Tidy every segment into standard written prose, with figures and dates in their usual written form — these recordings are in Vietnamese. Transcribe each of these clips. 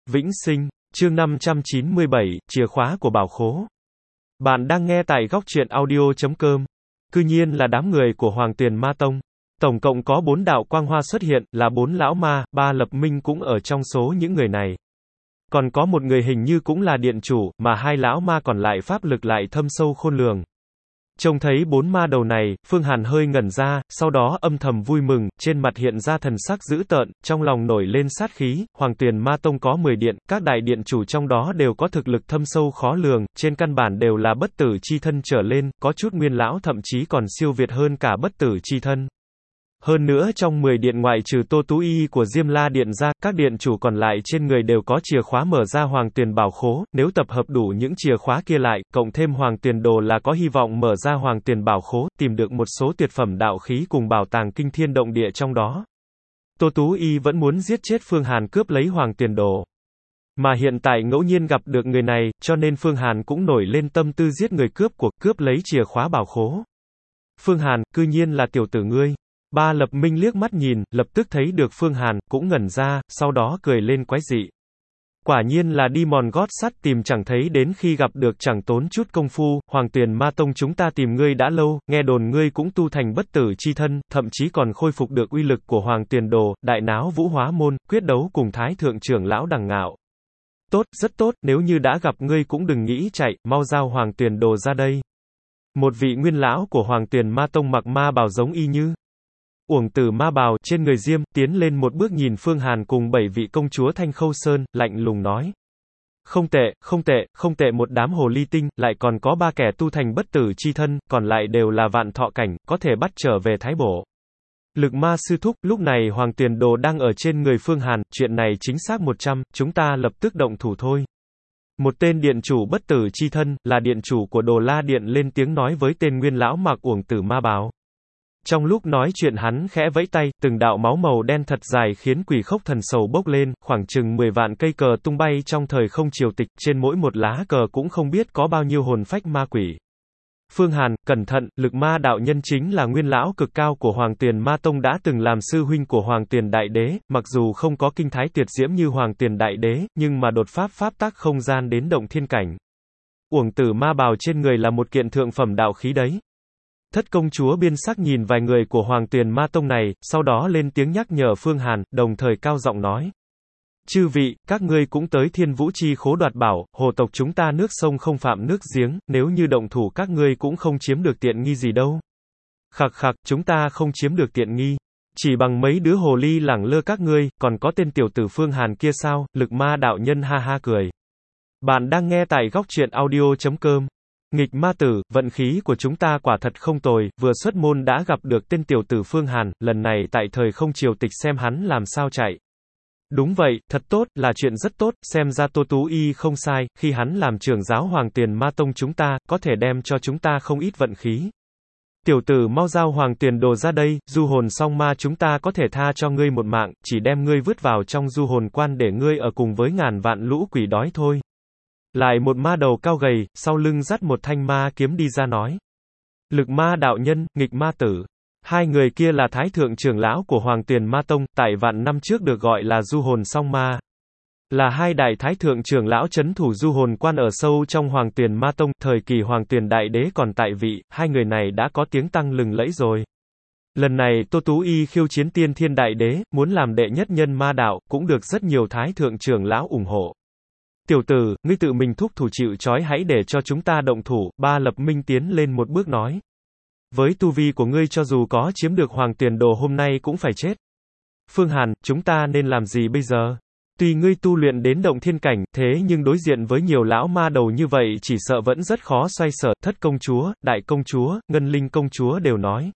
Vĩnh Sinh, chương 597, chìa khóa của bảo khố. Bạn đang nghe tại góc truyện audio.com. Cư nhiên là đám người của Hoàng Tuyền Ma Tông. Tổng cộng có 4 đạo quang hoa xuất hiện, là 4 lão ma, 3 lập minh cũng ở trong số những người này. Còn có một người hình như cũng là điện chủ, mà 2 lão ma còn lại pháp lực lại thâm sâu khôn lường. Trông thấy 4 ma đầu này, Phương Hàn hơi ngẩn ra, sau đó âm thầm vui mừng, trên mặt hiện ra thần sắc dữ tợn, trong lòng nổi lên sát khí. Hoàng Tuyền Ma Tông có 10 điện, các đại điện chủ trong đó đều có thực lực thâm sâu khó lường, trên căn bản đều là bất tử chi thân trở lên, có chút nguyên lão thậm chí còn siêu việt hơn cả bất tử chi thân. Hơn nữa trong 10 điện ngoại trừ Tô Tú Y của Diêm La Điện ra, các điện chủ còn lại trên người đều có chìa khóa mở ra Hoàng Tuyền bảo khố, nếu tập hợp đủ những chìa khóa kia lại, cộng thêm Hoàng Tuyền đồ là có hy vọng mở ra Hoàng Tuyền bảo khố, tìm được một số tuyệt phẩm đạo khí cùng bảo tàng kinh thiên động địa trong đó. Tô Tú Y vẫn muốn giết chết Phương Hàn cướp lấy Hoàng Tuyền đồ. Mà hiện tại ngẫu nhiên gặp được người này, cho nên Phương Hàn cũng nổi lên tâm tư giết người cướp lấy chìa khóa bảo khố. Phương Hàn, cư nhiên là tiểu tử ngươi. Ba lập minh liếc mắt nhìn, lập tức thấy được Phương Hàn, cũng ngẩn ra, sau đó cười lên quái dị. Quả nhiên là đi mòn gót sắt tìm chẳng thấy đến khi gặp được chẳng tốn chút công phu. Hoàng Tuyền Ma Tông chúng ta tìm ngươi đã lâu, nghe đồn ngươi cũng tu thành bất tử chi thân, thậm chí còn khôi phục được uy lực của Hoàng Tuyền đồ, đại náo Vũ Hóa Môn, quyết đấu cùng Thái Thượng trưởng lão Đằng Ngạo. Tốt, rất tốt, nếu như đã gặp ngươi cũng đừng nghĩ chạy, mau giao Hoàng Tuyền đồ ra đây. Một vị nguyên lão của Hoàng Tuyền Ma Tông mặc ma bào giống y như uổng tử ma bào trên người diêm, tiến lên một bước nhìn Phương Hàn cùng 7 vị công chúa Thanh Khâu Sơn, lạnh lùng nói. Không tệ, không tệ một đám hồ ly tinh, lại còn có 3 kẻ tu thành bất tử chi thân, còn lại đều là vạn thọ cảnh, có thể bắt trở về Thái Bổ. Lực ma sư thúc, lúc này Hoàng Tuyền đồ đang ở trên người Phương Hàn, chuyện này chính xác 100, chúng ta lập tức động thủ thôi. Một tên điện chủ bất tử chi thân, là điện chủ của Đồ La Điện lên tiếng nói với tên nguyên lão mặc uổng tử ma bào. Trong lúc nói chuyện hắn khẽ vẫy tay, từng đạo máu màu đen thật dài khiến Quỷ Khốc Thần sầu bốc lên, khoảng chừng 10 vạn cây cờ tung bay trong thời không triều tịch, trên mỗi một lá cờ cũng không biết có bao nhiêu hồn phách ma quỷ. Phương Hàn, cẩn thận, lực ma đạo nhân chính là nguyên lão cực cao của Hoàng Tuyền Ma Tông đã từng làm sư huynh của Hoàng Tuyền Đại Đế, mặc dù không có kinh thái tuyệt diễm như Hoàng Tuyền Đại Đế, nhưng mà đột pháp tắc không gian đến động thiên cảnh. Uổng tử ma bào trên người là một kiện thượng phẩm đạo khí đấy. Thất công chúa biên sắc nhìn vài người của Hoàng Tuyền Ma Tông này, sau đó lên tiếng nhắc nhở Phương Hàn, đồng thời cao giọng nói. Chư vị, các ngươi cũng tới Thiên Vũ Chi khố đoạt bảo, hồ tộc chúng ta nước sông không phạm nước giếng, nếu như động thủ các ngươi cũng không chiếm được tiện nghi gì đâu. Khặc khặc, chúng ta không chiếm được tiện nghi. Chỉ bằng mấy đứa hồ ly lẳng lơ các ngươi, còn có tên tiểu tử Phương Hàn kia sao, lực ma đạo nhân ha ha cười. Bạn đang nghe tại góc truyện audio.com. Nghịch ma tử, vận khí của chúng ta quả thật không tồi, vừa xuất môn đã gặp được tên tiểu tử Phương Hàn, lần này tại thời không triều tịch xem hắn làm sao chạy. Đúng vậy, thật tốt, là chuyện rất tốt, xem ra Tô Tú Y không sai, khi hắn làm trưởng giáo Hoàng Tuyền Ma Tông chúng ta, có thể đem cho chúng ta không ít vận khí. Tiểu tử mau giao Hoàng Tuyền đồ ra đây, du hồn song ma chúng ta có thể tha cho ngươi một mạng, chỉ đem ngươi vứt vào trong du hồn quan để ngươi ở cùng với ngàn vạn lũ quỷ đói thôi. Lại một ma đầu cao gầy, sau lưng dắt một thanh ma kiếm đi ra nói. Lực ma đạo nhân, nghịch ma tử. Hai người kia là Thái Thượng trưởng lão của Hoàng Tuyền Ma Tông, tại vạn năm trước được gọi là du hồn song ma. Là hai đại Thái Thượng trưởng lão trấn thủ du hồn quan ở sâu trong Hoàng Tuyền Ma Tông, thời kỳ Hoàng Tuyền Đại Đế còn tại vị, hai người này đã có tiếng tăm lừng lẫy rồi. Lần này Tô Tú Y khiêu chiến Tiên Thiên Đại Đế, muốn làm đệ nhất nhân ma đạo, cũng được rất nhiều Thái Thượng trưởng lão ủng hộ. Tiểu tử, ngươi tự mình thúc thủ chịu trói hãy để cho chúng ta động thủ, ba lập minh tiến lên một bước nói. Với tu vi của ngươi cho dù có chiếm được Hoàng Tuyền đồ hôm nay cũng phải chết. Phương Hàn, chúng ta nên làm gì bây giờ? Tuy ngươi tu luyện đến động thiên cảnh, thế nhưng đối diện với nhiều lão ma đầu như vậy chỉ sợ vẫn rất khó xoay sở. Thất công chúa, đại công chúa, ngân linh công chúa đều nói.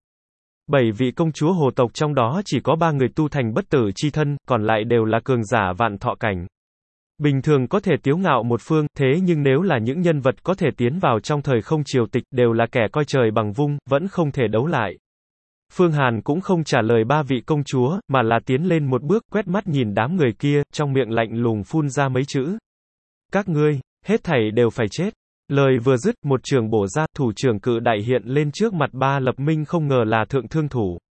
7 vị công chúa hồ tộc trong đó chỉ có 3 người tu thành bất tử chi thân, còn lại đều là cường giả vạn thọ cảnh. Bình thường có thể tiếu ngạo một phương, thế nhưng nếu là những nhân vật có thể tiến vào trong thời không triều tịch, đều là kẻ coi trời bằng vung, vẫn không thể đấu lại. Phương Hàn cũng không trả lời 3 vị công chúa, mà là tiến lên một bước, quét mắt nhìn đám người kia, trong miệng lạnh lùng phun ra mấy chữ. Các ngươi, hết thảy đều phải chết. Lời vừa dứt, một trường bổ ra, thủ trưởng cự đại hiện lên trước mặt ba lập minh không ngờ là thượng thương thủ.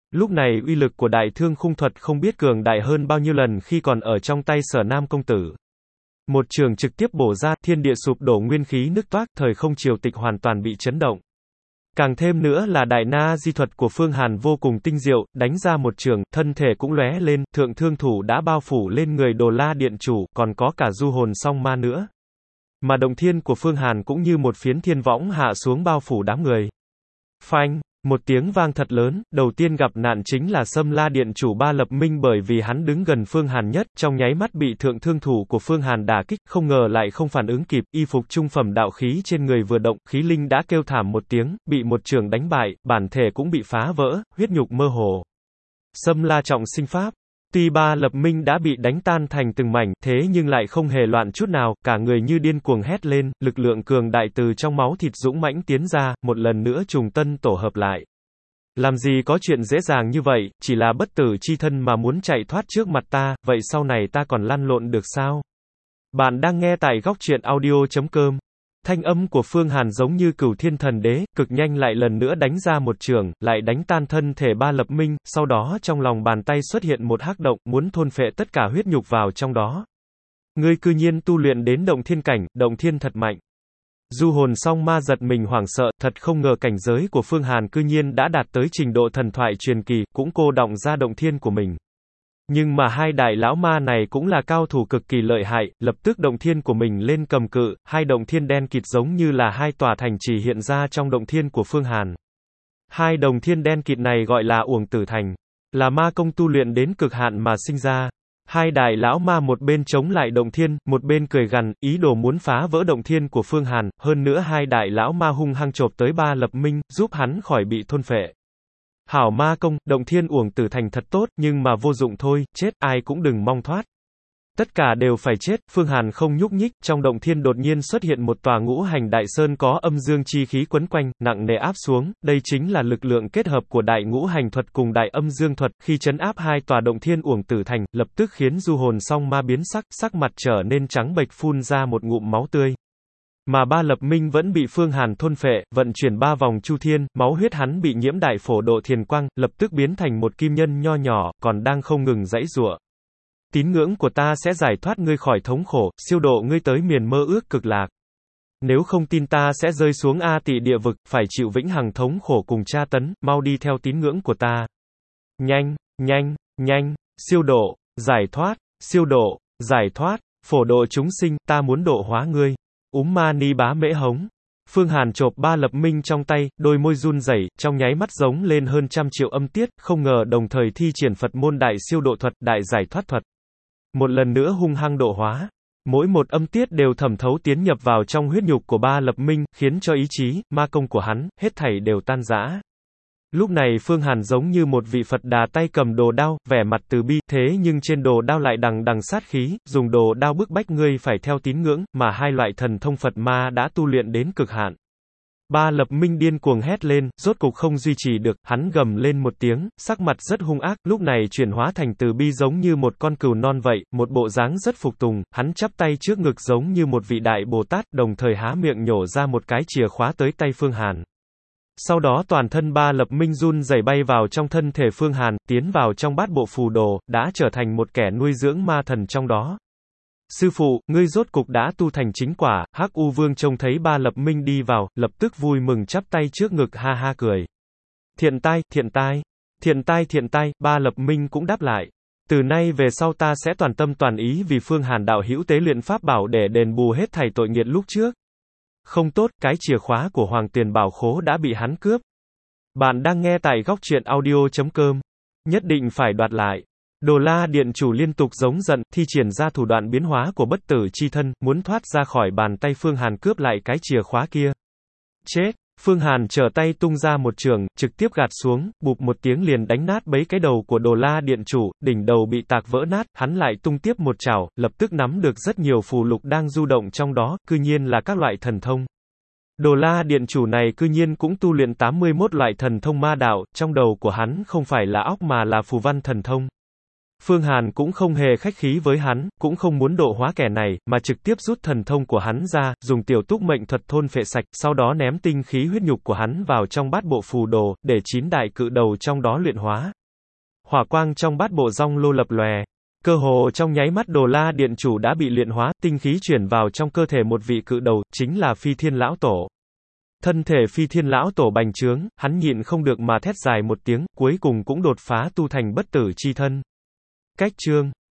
Lúc này uy lực của đại thương khung thuật không biết cường đại hơn bao nhiêu lần khi còn ở trong tay Sở Nam công tử. Một trường trực tiếp bổ ra, thiên địa sụp đổ, nguyên khí nứt toác, thời không triều tịch hoàn toàn bị chấn động. Càng thêm nữa là đại na di thuật của Phương Hàn vô cùng tinh diệu, đánh ra một trường, thân thể cũng lóe lên, thượng thương thủ đã bao phủ lên người Đồ La điện chủ, còn có cả du hồn song ma nữa. Mà động thiên của Phương Hàn cũng như một phiến thiên võng hạ xuống bao phủ đám người. Phanh! Một tiếng vang thật lớn, đầu tiên gặp nạn chính là Sâm La điện chủ Ba Lập Minh, bởi vì hắn đứng gần Phương Hàn nhất, trong nháy mắt bị thượng thương thủ của Phương Hàn đả kích, không ngờ lại không phản ứng kịp, y phục trung phẩm đạo khí trên người vừa động, khí linh đã kêu thảm một tiếng, bị một trường đánh bại, bản thể cũng bị phá vỡ, huyết nhục mơ hồ. Sâm La trọng sinh pháp. Tuy Ba Lập Minh đã bị đánh tan thành từng mảnh, thế nhưng lại không hề loạn chút nào, cả người như điên cuồng hét lên, lực lượng cường đại từ trong máu thịt dũng mãnh tiến ra, một lần nữa trùng tân tổ hợp lại. Làm gì có chuyện dễ dàng như vậy, chỉ là bất tử chi thân mà muốn chạy thoát trước mặt ta, vậy sau này ta còn lăn lộn được sao? Bạn đang nghe tại góc truyện audio.com. Thanh âm của Phương Hàn giống như Cửu Thiên Thần Đế, cực nhanh lại lần nữa đánh ra một trường, lại đánh tan thân thể Ba Lập Minh, sau đó trong lòng bàn tay xuất hiện một hắc động, muốn thôn phệ tất cả huyết nhục vào trong đó. Ngươi cư nhiên tu luyện đến động thiên cảnh, động thiên thật mạnh. Du hồn song ma giật mình hoảng sợ, thật không ngờ cảnh giới của Phương Hàn cư nhiên đã đạt tới trình độ thần thoại truyền kỳ, cũng cô đọng ra động thiên của mình. Nhưng mà hai đại lão ma này cũng là cao thủ cực kỳ lợi hại, lập tức động thiên của mình lên cầm cự, hai động thiên đen kịt giống như là hai tòa thành trì hiện ra trong động thiên của Phương Hàn. Hai động thiên đen kịt này gọi là Uổng Tử Thành, là ma công tu luyện đến cực hạn mà sinh ra. Hai đại lão ma một bên chống lại động thiên, một bên cười gằn, ý đồ muốn phá vỡ động thiên của Phương Hàn, hơn nữa hai đại lão ma hung hăng chộp tới Ba Lập Minh, giúp hắn khỏi bị thôn phệ. Hảo ma công, động thiên Uổng Tử Thành thật tốt, nhưng mà vô dụng thôi, chết, ai cũng đừng mong thoát. Tất cả đều phải chết, Phương Hàn không nhúc nhích, trong động thiên đột nhiên xuất hiện một tòa ngũ hành đại sơn có âm dương chi khí quấn quanh, nặng nề áp xuống, đây chính là lực lượng kết hợp của đại ngũ hành thuật cùng đại âm dương thuật, khi trấn áp hai tòa động thiên Uổng Tử Thành, lập tức khiến du hồn song ma biến sắc, sắc mặt trở nên trắng bệch phun ra một ngụm máu tươi. Mà Ba Lập Minh vẫn bị Phương Hàn thôn phệ, vận chuyển 3 vòng chu thiên, máu huyết hắn bị nhiễm đại phổ độ thiền quang, lập tức biến thành một kim nhân nho nhỏ, còn đang không ngừng giãy giụa. Tín ngưỡng của ta sẽ giải thoát ngươi khỏi thống khổ, siêu độ ngươi tới miền mơ ước cực lạc. Nếu không tin ta sẽ rơi xuống A Tỳ địa vực, phải chịu vĩnh hằng thống khổ cùng tra tấn, mau đi theo tín ngưỡng của ta. Nhanh, nhanh, nhanh, siêu độ, giải thoát, siêu độ, giải thoát, phổ độ chúng sinh, ta muốn độ hóa ngươi. Ma ni bá mễ hống. Phương Hàn chộp Ba Lập Minh trong tay, đôi môi run rẩy, trong nháy mắt giống lên hơn 100 triệu âm tiết, không ngờ đồng thời thi triển Phật môn đại siêu độ thuật, đại giải thoát thuật. Một lần nữa hung hăng độ hóa. Mỗi một âm tiết đều thẩm thấu tiến nhập vào trong huyết nhục của Ba Lập Minh, khiến cho ý chí, ma công của hắn, hết thảy đều tan rã. Lúc này Phương Hàn giống như một vị Phật Đà tay cầm đồ đao, vẻ mặt từ bi, thế nhưng trên đồ đao lại đằng đằng sát khí, dùng đồ đao bức bách ngươi phải theo tín ngưỡng, mà hai loại thần thông Phật ma đã tu luyện đến cực hạn. Ba Lập Minh điên cuồng hét lên, rốt cục không duy trì được, hắn gầm lên một tiếng, sắc mặt rất hung ác, lúc này chuyển hóa thành từ bi giống như một con cừu non vậy, một bộ dáng rất phục tùng, hắn chắp tay trước ngực giống như một vị đại Bồ Tát, đồng thời há miệng nhổ ra một cái chìa khóa tới tay Phương Hàn. Sau đó toàn thân Ba Lập Minh run rẩy bay vào trong thân thể Phương Hàn, tiến vào trong bát bộ phù đồ, đã trở thành một kẻ nuôi dưỡng ma thần trong đó. Sư phụ, ngươi rốt cục đã tu thành chính quả. Hắc U Vương trông thấy Ba Lập Minh đi vào, lập tức vui mừng chắp tay trước ngực ha ha cười. Thiện tai, thiện tai, thiện tai, thiện tai, Ba Lập Minh cũng đáp lại. Từ nay về sau ta sẽ toàn tâm toàn ý vì Phương Hàn đạo hữu tế luyện pháp bảo để đền bù hết thảy tội nghiệt lúc trước. Không tốt, cái chìa khóa của Hoàng Tuyền Bảo Khố đã bị hắn cướp. Bạn đang nghe tại góc truyện audio.com. Nhất định phải đoạt lại. Đồ La điện chủ liên tục giống giận, thi triển ra thủ đoạn biến hóa của bất tử chi thân, muốn thoát ra khỏi bàn tay Phương Hàn cướp lại cái chìa khóa kia. Chết! Phương Hàn trở tay tung ra một trường, trực tiếp gạt xuống, bụp một tiếng liền đánh nát bấy cái đầu của Đồ La điện chủ, đỉnh đầu bị tạc vỡ nát, hắn lại tung tiếp một chảo, lập tức nắm được rất nhiều phù lục đang du động trong đó, cư nhiên là các loại thần thông. Đồ La điện chủ này cư nhiên cũng tu luyện 81 loại thần thông ma đạo, trong đầu của hắn không phải là óc mà là phù văn thần thông. Phương Hàn cũng không hề khách khí với hắn, cũng không muốn độ hóa kẻ này, mà trực tiếp rút thần thông của hắn ra, dùng tiểu túc mệnh thuật thôn phệ sạch, sau đó ném tinh khí huyết nhục của hắn vào trong bát bộ phù đồ, để 9 đại cự đầu trong đó luyện hóa. Hỏa quang trong bát bộ rong lô lập lòe. Cơ hồ trong nháy mắt Đồ La Điện Chủ đã bị luyện hóa, tinh khí chuyển vào trong cơ thể một vị cự đầu, chính là Phi Thiên Lão Tổ. Thân thể Phi Thiên Lão Tổ bành trướng, hắn nhịn không được mà thét dài một tiếng, cuối cùng cũng đột phá tu thành bất tử chi thân. Cách chương